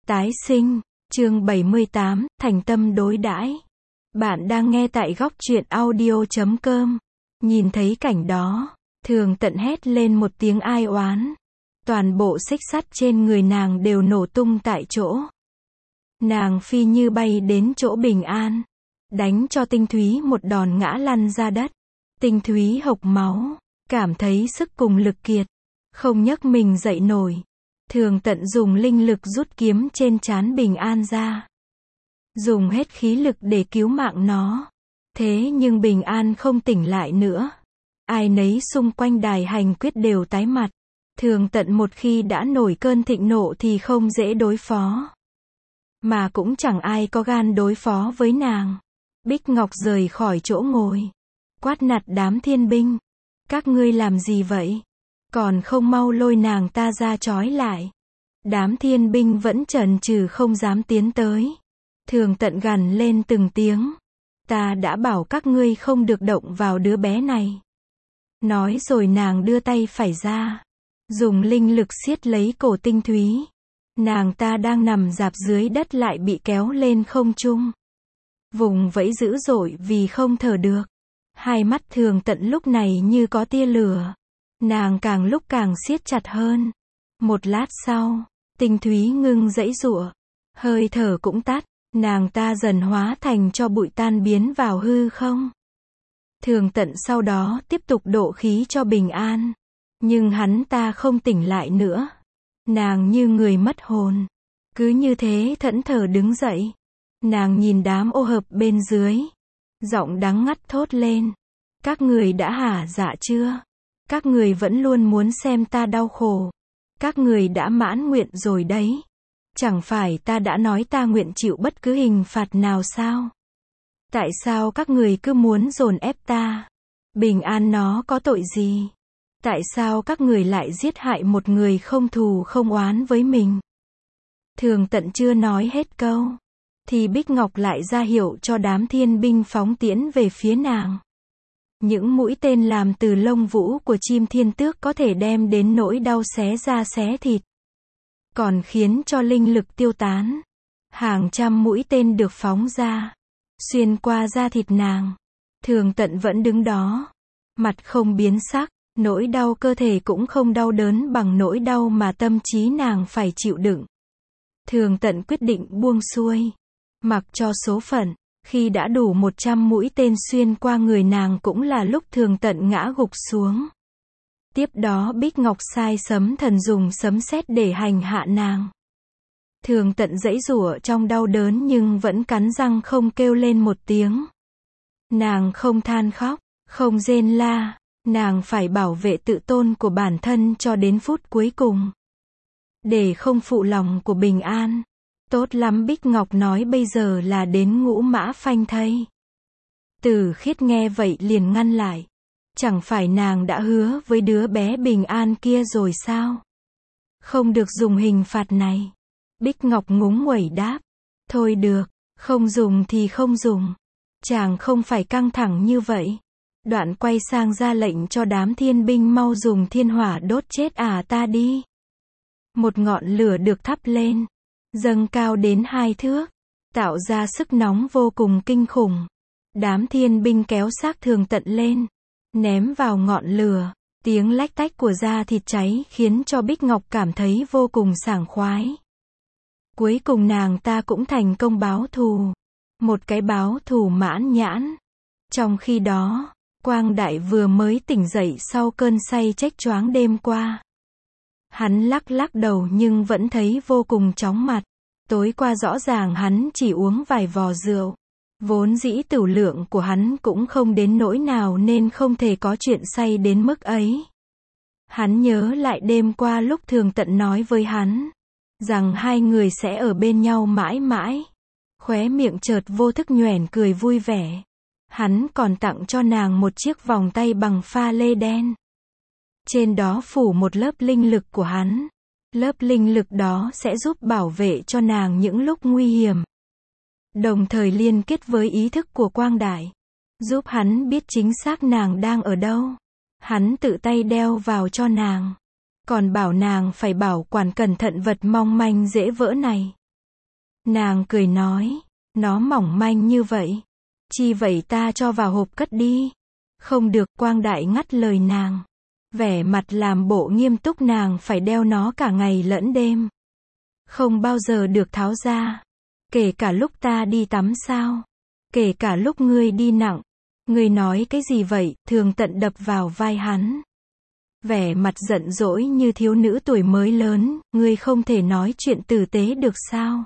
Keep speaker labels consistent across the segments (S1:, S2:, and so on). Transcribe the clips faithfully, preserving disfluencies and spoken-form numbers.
S1: Tái sinh, chương bảy mươi tám, thành tâm đối đãi. Bạn đang nghe tại góc truyện audio chấm com. Nhìn thấy cảnh đó, Thường Tận hét lên một tiếng ai oán. Toàn bộ xích sắt trên người nàng đều nổ tung tại chỗ. Nàng phi như bay đến chỗ Bình An, đánh cho Tinh Thúy một đòn ngã lăn ra đất. Tinh Thúy hộc máu, cảm thấy sức cùng lực kiệt, không nhấc mình dậy nổi. Thường Tận dùng linh lực rút kiếm trên trán Bình An ra, dùng hết khí lực để cứu mạng nó. Thế nhưng Bình An không tỉnh lại nữa. Ai nấy xung quanh đài hành quyết đều tái mặt. Thường Tận một khi đã nổi cơn thịnh nộ thì không dễ đối phó. Mà cũng chẳng ai có gan đối phó với nàng. Bích Ngọc rời khỏi chỗ ngồi, quát nạt đám thiên binh. Các ngươi làm gì vậy? Còn không mau lôi nàng ta ra trói lại. Đám thiên binh vẫn chần chừ không dám tiến tới. Thường Tận gằn lên từng tiếng. Ta đã bảo các ngươi không được động vào đứa bé này. Nói rồi nàng đưa tay phải ra, dùng linh lực siết lấy cổ Tinh Thúy. Nàng ta đang nằm rạp dưới đất lại bị kéo lên không trung, vùng vẫy dữ dội vì không thở được. Hai mắt Thường Tận lúc này như có tia lửa. Nàng càng lúc càng siết chặt hơn. Một lát sau, Tinh Thúy ngưng giãy giụa, hơi thở cũng tắt, nàng ta dần hóa thành tro bụi tan biến vào hư không. Thường Tận sau đó tiếp tục độ khí cho Bình An, nhưng hắn ta không tỉnh lại nữa. Nàng như người mất hồn, cứ như thế thẫn thờ đứng dậy. Nàng nhìn đám ô hợp bên dưới, giọng đắng ngắt thốt lên. Các người đã hả dạ chưa? Các người vẫn luôn muốn xem ta đau khổ. Các người đã mãn nguyện rồi đấy. Chẳng phải ta đã nói ta nguyện chịu bất cứ hình phạt nào sao? Tại sao các người cứ muốn dồn ép ta? Bình An nó có tội gì? Tại sao các người lại giết hại một người không thù không oán với mình? Thường Tận chưa nói hết câu, thì Bích Ngọc lại ra hiệu cho đám thiên binh phóng tiễn về phía nàng. Những mũi tên làm từ lông vũ của chim thiên tước có thể đem đến nỗi đau xé da xé thịt, còn khiến cho linh lực tiêu tán. Hàng trăm mũi tên được phóng ra, xuyên qua da thịt nàng. Thường Tận vẫn đứng đó, mặt không biến sắc. Nỗi đau cơ thể cũng không đau đớn bằng nỗi đau mà tâm trí nàng phải chịu đựng. Thường Tận quyết định buông xuôi, mặc cho số phận. Khi đã đủ một trăm mũi tên xuyên qua người nàng cũng là lúc Thường Tận ngã gục xuống. Tiếp đó Bích Ngọc sai Sấm Thần dùng sấm sét để hành hạ nàng. Thường Tận giãy giụa trong đau đớn nhưng vẫn cắn răng không kêu lên một tiếng. Nàng không than khóc, không rên la. Nàng phải bảo vệ tự tôn của bản thân cho đến phút cuối cùng, để không phụ lòng của Bình An. Tốt lắm, Bích Ngọc nói bây giờ là đến ngũ mã phanh thây. Từ Khiết nghe vậy liền ngăn lại. Chẳng phải nàng đã hứa với đứa bé Bình An kia rồi sao? Không được dùng hình phạt này. Bích Ngọc ngúng nguẩy đáp. Thôi được, không dùng thì không dùng. Chàng không phải căng thẳng như vậy. Đoạn quay sang ra lệnh cho đám thiên binh mau dùng thiên hỏa đốt chết ả ta đi. Một ngọn lửa được thắp lên, dâng cao đến hai thước, tạo ra sức nóng vô cùng kinh khủng. Đám thiên binh kéo xác Thường Tận lên, ném vào ngọn lửa. Tiếng lách tách của da thịt cháy khiến cho Bích Ngọc cảm thấy vô cùng sảng khoái. Cuối cùng nàng ta cũng thành công báo thù. Một cái báo thù mãn nhãn. Trong khi đó, Quang Đại vừa mới tỉnh dậy sau cơn say chếch choáng đêm qua. Hắn lắc lắc đầu nhưng vẫn thấy vô cùng chóng mặt. Tối qua rõ ràng hắn chỉ uống vài vò rượu. Vốn dĩ tửu lượng của hắn cũng không đến nỗi nào nên không thể có chuyện say đến mức ấy. Hắn nhớ lại đêm qua lúc Thường Tận nói với hắn rằng hai người sẽ ở bên nhau mãi mãi. Khóe miệng chợt vô thức nhoẻn cười vui vẻ. Hắn còn tặng cho nàng một chiếc vòng tay bằng pha lê đen. Trên đó phủ một lớp linh lực của hắn. Lớp linh lực đó sẽ giúp bảo vệ cho nàng những lúc nguy hiểm. Đồng thời liên kết với ý thức của Quang Đại, giúp hắn biết chính xác nàng đang ở đâu. Hắn tự tay đeo vào cho nàng. Còn bảo nàng phải bảo quản cẩn thận vật mong manh dễ vỡ này. Nàng cười nói, nó mỏng manh như vậy. Chi vậy ta cho vào hộp cất đi. Không được, Quang Đại ngắt lời nàng. Vẻ mặt làm bộ nghiêm túc, nàng phải đeo nó cả ngày lẫn đêm. Không bao giờ được tháo ra. Kể cả lúc ta đi tắm sao? Kể cả lúc ngươi đi nặng. Ngươi nói cái gì vậy? Thường Tận đập vào vai hắn. Vẻ mặt giận dỗi như thiếu nữ tuổi mới lớn, ngươi không thể nói chuyện tử tế được sao?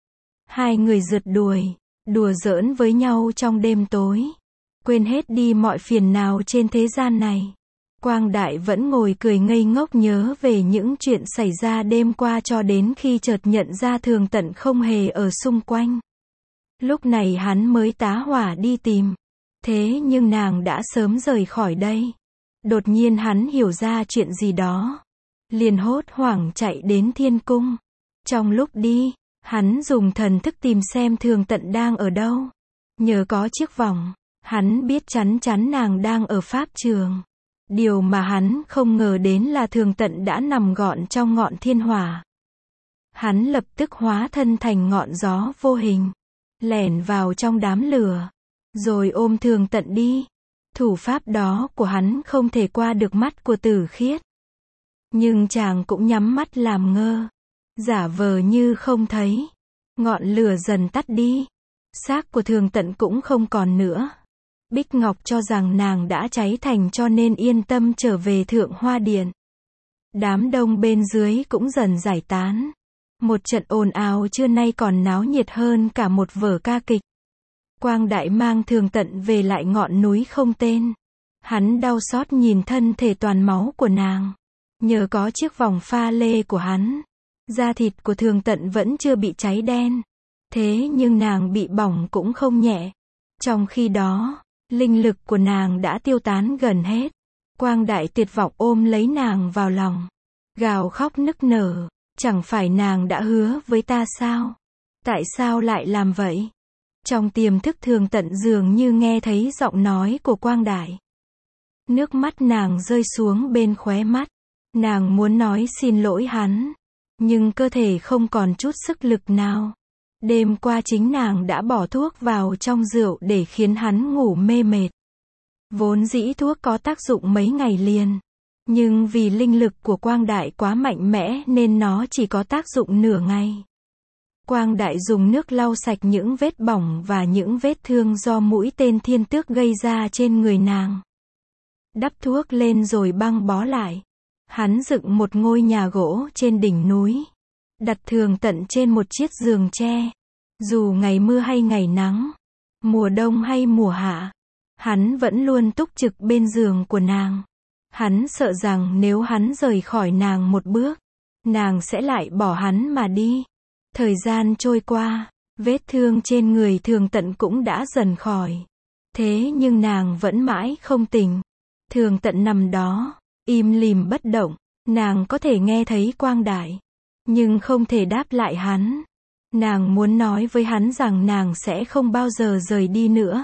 S1: Hai người rượt đuổi, đùa giỡn với nhau trong đêm tối. Quên hết đi mọi phiền nào trên thế gian này. Quang Đại vẫn ngồi cười ngây ngốc nhớ về những chuyện xảy ra đêm qua cho đến khi chợt nhận ra Thường Tận không hề ở xung quanh. Lúc này hắn mới tá hỏa đi tìm. Thế nhưng nàng đã sớm rời khỏi đây. Đột nhiên hắn hiểu ra chuyện gì đó. Liền hốt hoảng chạy đến thiên cung. Trong lúc đi, hắn dùng thần thức tìm xem Thường Tận đang ở đâu. Nhờ có chiếc vòng, hắn biết chắn chắn nàng đang ở pháp trường. Điều mà hắn không ngờ đến là Thường Tận đã nằm gọn trong ngọn thiên hỏa. Hắn lập tức hóa thân thành ngọn gió vô hình, lẻn vào trong đám lửa, rồi ôm Thường Tận đi. Thủ pháp đó của hắn không thể qua được mắt của Tử Khiết. Nhưng chàng cũng nhắm mắt làm ngơ, giả vờ như không thấy. Ngọn lửa dần tắt đi, xác của Thường Tận cũng không còn nữa. Bích Ngọc cho rằng nàng đã cháy thành cho nên yên tâm trở về Thượng Hoa Điện. Đám đông bên dưới cũng dần giải tán. Một trận ồn ào trưa nay còn náo nhiệt hơn cả một vở ca kịch. Quang Đại mang Thường Tận về lại ngọn núi không tên. Hắn đau xót nhìn thân thể toàn máu của nàng. Nhờ có chiếc vòng pha lê của hắn, da thịt của Thường Tận vẫn chưa bị cháy đen. Thế nhưng nàng bị bỏng cũng không nhẹ. Trong khi đó, linh lực của nàng đã tiêu tán gần hết. Quang Đại tuyệt vọng ôm lấy nàng vào lòng, gào khóc nức nở. Chẳng phải nàng đã hứa với ta sao? Tại sao lại làm vậy? Trong tiềm thức Thường Tận dường như nghe thấy giọng nói của Quang Đại. Nước mắt nàng rơi xuống bên khóe mắt. Nàng muốn nói xin lỗi hắn, nhưng cơ thể không còn chút sức lực nào. Đêm qua chính nàng đã bỏ thuốc vào trong rượu để khiến hắn ngủ mê mệt. Vốn dĩ thuốc có tác dụng mấy ngày liền, nhưng vì linh lực của Quang Đại quá mạnh mẽ nên nó chỉ có tác dụng nửa ngày. Quang Đại dùng nước lau sạch những vết bỏng và những vết thương do mũi tên thiên tước gây ra trên người nàng. Đắp thuốc lên rồi băng bó lại. Hắn dựng một ngôi nhà gỗ trên đỉnh núi, đặt Thường Tận trên một chiếc giường tre. Dù ngày mưa hay ngày nắng, mùa đông hay mùa hạ, hắn vẫn luôn túc trực bên giường của nàng. Hắn sợ rằng nếu hắn rời khỏi nàng một bước, nàng sẽ lại bỏ hắn mà đi. Thời gian trôi qua, vết thương trên người Thường Tận cũng đã dần khỏi. Thế nhưng nàng vẫn mãi không tỉnh. Thường Tận nằm đó, im lìm bất động. Nàng có thể nghe thấy Quang Đại, nhưng không thể đáp lại hắn. Nàng muốn nói với hắn rằng nàng sẽ không bao giờ rời đi nữa.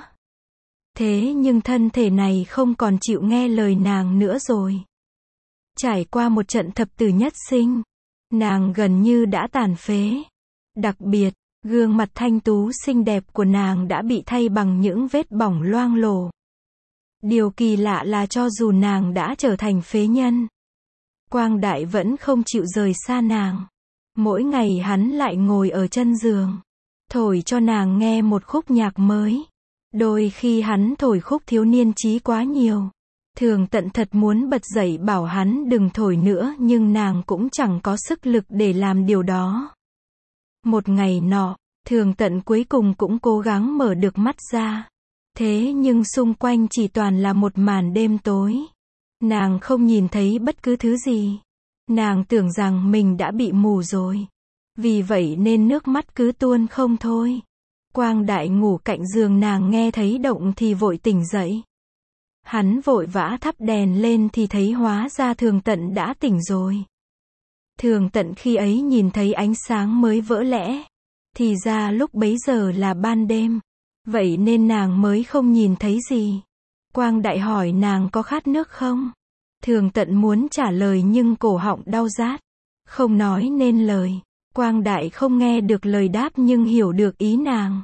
S1: Thế nhưng thân thể này không còn chịu nghe lời nàng nữa rồi. Trải qua một trận thập tử nhất sinh, nàng gần như đã tàn phế. Đặc biệt, gương mặt thanh tú xinh đẹp của nàng đã bị thay bằng những vết bỏng loang lổ. Điều kỳ lạ là cho dù nàng đã trở thành phế nhân, Quang Đại vẫn không chịu rời xa nàng. Mỗi ngày hắn lại ngồi ở chân giường, thổi cho nàng nghe một khúc nhạc mới. Đôi khi hắn thổi khúc thiếu niên chí quá nhiều. Thường Tận thật muốn bật dậy bảo hắn đừng thổi nữa nhưng nàng cũng chẳng có sức lực để làm điều đó. Một ngày nọ, Thường Tận cuối cùng cũng cố gắng mở được mắt ra. Thế nhưng xung quanh chỉ toàn là một màn đêm tối. Nàng không nhìn thấy bất cứ thứ gì. Nàng tưởng rằng mình đã bị mù rồi. Vì vậy nên nước mắt cứ tuôn không thôi. Quang Đại ngủ cạnh giường nàng nghe thấy động thì vội tỉnh dậy. Hắn vội vã thắp đèn lên thì thấy hóa ra Thường Tận đã tỉnh rồi. Thường Tận khi ấy nhìn thấy ánh sáng mới vỡ lẽ. Thì ra lúc bấy giờ là ban đêm. Vậy nên nàng mới không nhìn thấy gì. Quang Đại hỏi nàng có khát nước không? Thường Tận muốn trả lời nhưng cổ họng đau rát, không nói nên lời. Quang Đại không nghe được lời đáp nhưng hiểu được ý nàng.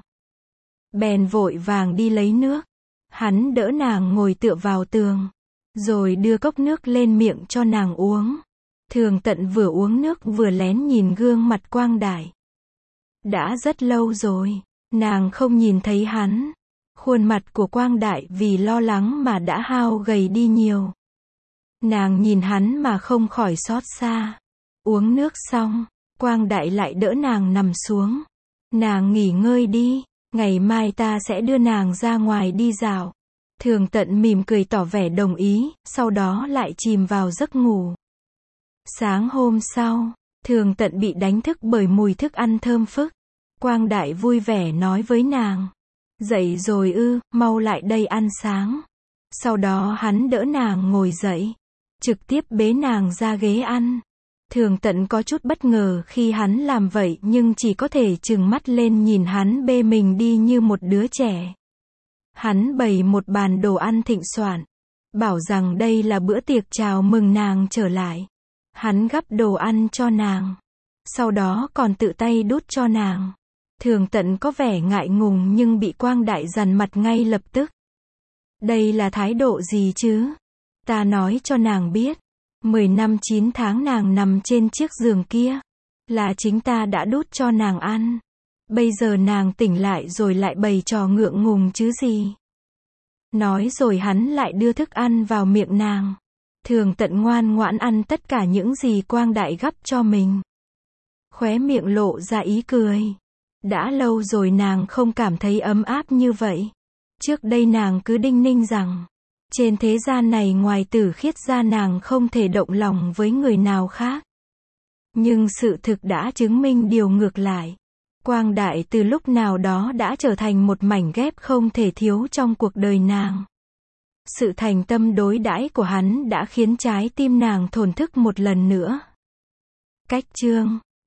S1: Bèn vội vàng đi lấy nước. Hắn đỡ nàng ngồi tựa vào tường. Rồi đưa cốc nước lên miệng cho nàng uống. Thường Tận vừa uống nước vừa lén nhìn gương mặt Quang Đại. Đã rất lâu rồi, nàng không nhìn thấy hắn. Khuôn mặt của Quang Đại vì lo lắng mà đã hao gầy đi nhiều. Nàng nhìn hắn mà không khỏi xót xa. Uống nước xong, Quang Đại lại đỡ nàng nằm xuống. Nàng nghỉ ngơi đi, ngày mai ta sẽ đưa nàng ra ngoài đi dạo. Thường Tận mỉm cười tỏ vẻ đồng ý, sau đó lại chìm vào giấc ngủ. Sáng hôm sau, Thường Tận bị đánh thức bởi mùi thức ăn thơm phức. Quang Đại vui vẻ nói với nàng. Dậy rồi ư, mau lại đây ăn sáng. Sau đó hắn đỡ nàng ngồi dậy. Trực tiếp bế nàng ra ghế ăn. Thường Tận có chút bất ngờ khi hắn làm vậy nhưng chỉ có thể trừng mắt lên nhìn hắn bê mình đi như một đứa trẻ. Hắn bày một bàn đồ ăn thịnh soạn. Bảo rằng đây là bữa tiệc chào mừng nàng trở lại. Hắn gắp đồ ăn cho nàng. Sau đó còn tự tay đút cho nàng. Thường Tận có vẻ ngại ngùng nhưng bị Quang Đại dằn mặt ngay lập tức. Đây là thái độ gì chứ? Ta nói cho nàng biết. Mười năm chín tháng nàng nằm trên chiếc giường kia. Là chính ta đã đút cho nàng ăn. Bây giờ nàng tỉnh lại rồi lại bày trò ngượng ngùng chứ gì. Nói rồi hắn lại đưa thức ăn vào miệng nàng. Thường Tận ngoan ngoãn ăn tất cả những gì Quang Đại gắp cho mình. Khóe miệng lộ ra ý cười. Đã lâu rồi nàng không cảm thấy ấm áp như vậy. Trước đây nàng cứ đinh ninh rằng, trên thế gian này ngoài Tử Khiết ra nàng không thể động lòng với người nào khác. Nhưng sự thực đã chứng minh điều ngược lại. Quang Đại từ lúc nào đó đã trở thành một mảnh ghép không thể thiếu trong cuộc đời nàng. Sự thành tâm đối đãi của hắn đã khiến trái tim nàng thổn thức một lần nữa. Cách chương